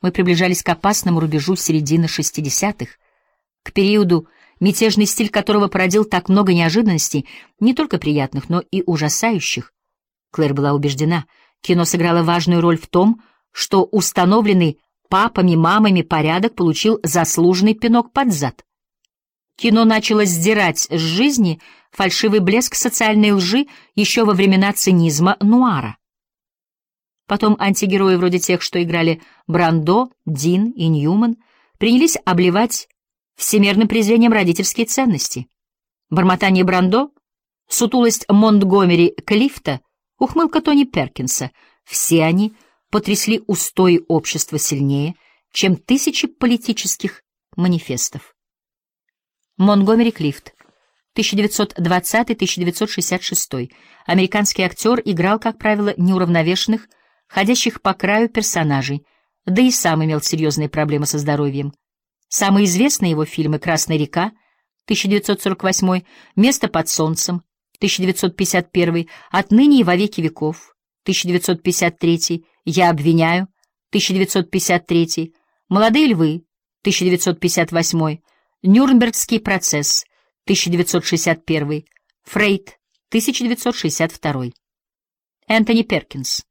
Мы приближались к опасному рубежу середины 60-х, к периоду, мятежный стиль которого породил так много неожиданностей, не только приятных, но и ужасающих. Клэр была убеждена, кино сыграло важную роль в том, что установленный папами-мамами порядок получил заслуженный пинок под зад. Кино начало сдирать с жизни фальшивый блеск социальной лжи еще во времена цинизма нуара. Потом антигерои вроде тех, что играли Брандо, Дин и Ньюман, принялись обливать всемирным презрением родительские ценности. Бормотание Брандо, сутулость Монтгомери Клифта, ухмылка Тони Перкинса — все они потрясли устои общества сильнее, чем тысячи политических манифестов. Монтгомери Клифт, 1920-1966, американский актер, играл, как правило, неуравновешенных, ходящих по краю персонажей, да и сам имел серьезные проблемы со здоровьем. Самые известные его фильмы «Красная река», 1948, «Место под солнцем», 1951, «Отныне и во веки веков», 1953, «Я обвиняю», 1953, «Молодые львы», 1958, «Нюрнбергский процесс», 1961, «Фрейд», 1962. Энтони Перкинс,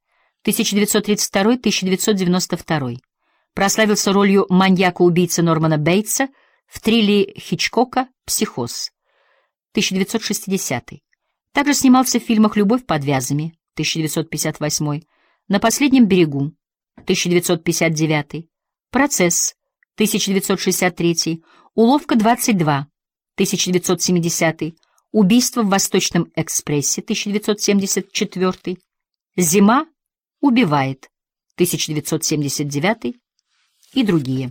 1932-1992. Прославился ролью маньяка-убийцы Нормана Бейтса в триллере Хичкока «Психоз», 1960. Также снимался в фильмах «Любовь под вязами», 1958, «На последнем берегу», 1959, «Процесс», 1963, «Уловка 22», 1970, «Убийство в Восточном экспрессе», 1974, «Зима убивает», 1979 и другие.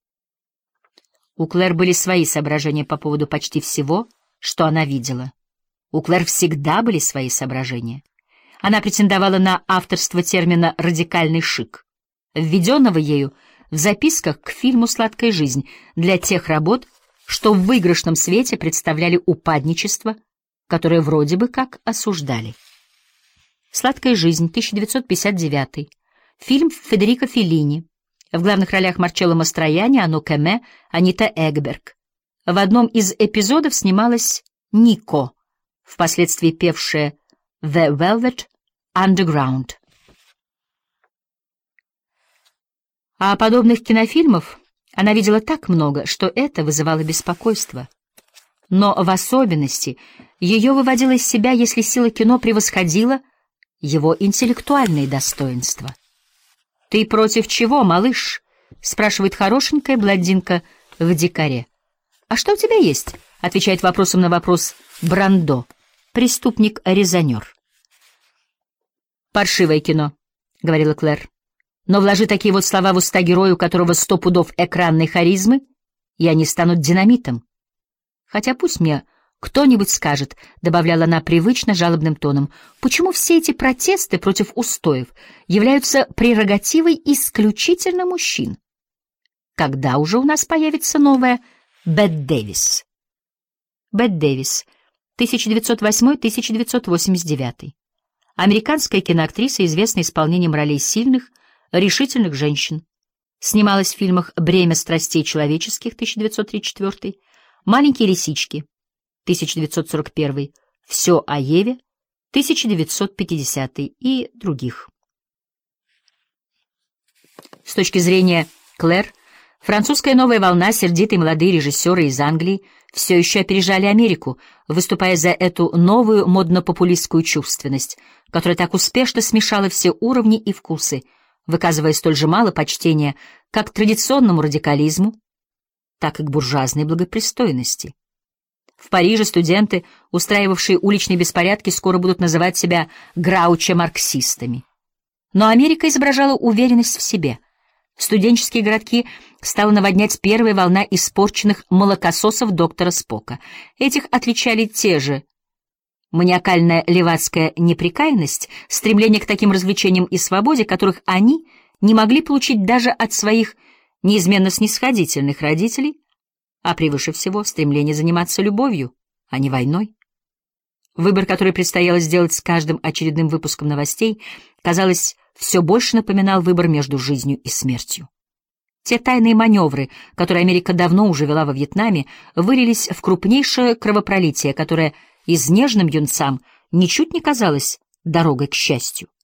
У Клэр были свои соображения по поводу почти всего, что она видела. У Клэр всегда были свои соображения. Она претендовала на авторство термина «радикальный шик», введенного ею в записках к фильму «Сладкая жизнь» для тех работ, что в выигрышном свете представляли упадничество, которое вроде бы как осуждали. «Сладкая жизнь», 1959, фильм Федерико Феллини. В главных ролях Марчелло Мастроянни, Ано Кэме, Анита Эгберг. В одном из эпизодов снималась Нико, впоследствии певшая «The Velvet Underground». А подобных кинофильмов она видела так много, что это вызывало беспокойство. Но в особенности ее выводило из себя, если сила кино превосходила его интеллектуальные достоинства. «Ты против чего, малыш?» — спрашивает хорошенькая блондинка в дикаре. «А что у тебя есть?» — отвечает вопросом на вопрос Брандо, преступник-резонер. «Паршивое кино», — говорила Клэр. «Но вложи такие вот слова в уста герою, у которого 100 пудов экранной харизмы, и они станут динамитом. Хотя пусть мне кто-нибудь скажет», — добавляла она привычно жалобным тоном, «почему все эти протесты против устоев являются прерогативой исключительно мужчин? Когда уже у нас появится новая Бет Дэвис?» Бет Дэвис, 1908-1989. Американская киноактриса, известная исполнением ролей сильных, решительных женщин. Снималась в фильмах «Бремя страстей человеческих», 1934, «Маленькие лисички», 1941, «Все о Еве», 1950 и других. С точки зрения Клэр, французская новая волна, сердитые молодые режиссеры из Англии все еще опережали Америку, выступая за эту новую модно-популистскую чувственность, которая так успешно смешала все уровни и вкусы, выказывая столь же мало почтения как к традиционному радикализму, так и к буржуазной благопристойности. В Париже студенты, устраивавшие уличные беспорядки, скоро будут называть себя граучо-марксистами. Но Америка изображала уверенность в себе. Студенческие городки стала наводнять первая волна испорченных молокососов доктора Спока. Этих отличали те же маниакальная левацкая неприкаянность, стремление к таким развлечениям и свободе, которых они не могли получить даже от своих неизменно снисходительных родителей, а превыше всего стремление заниматься любовью, а не войной. Выбор, который предстояло сделать с каждым очередным выпуском новостей, казалось, все больше напоминал выбор между жизнью и смертью. Те тайные маневры, которые Америка давно уже вела во Вьетнаме, вылились в крупнейшее кровопролитие, которое изнеженным юнцам ничуть не казалось дорогой к счастью.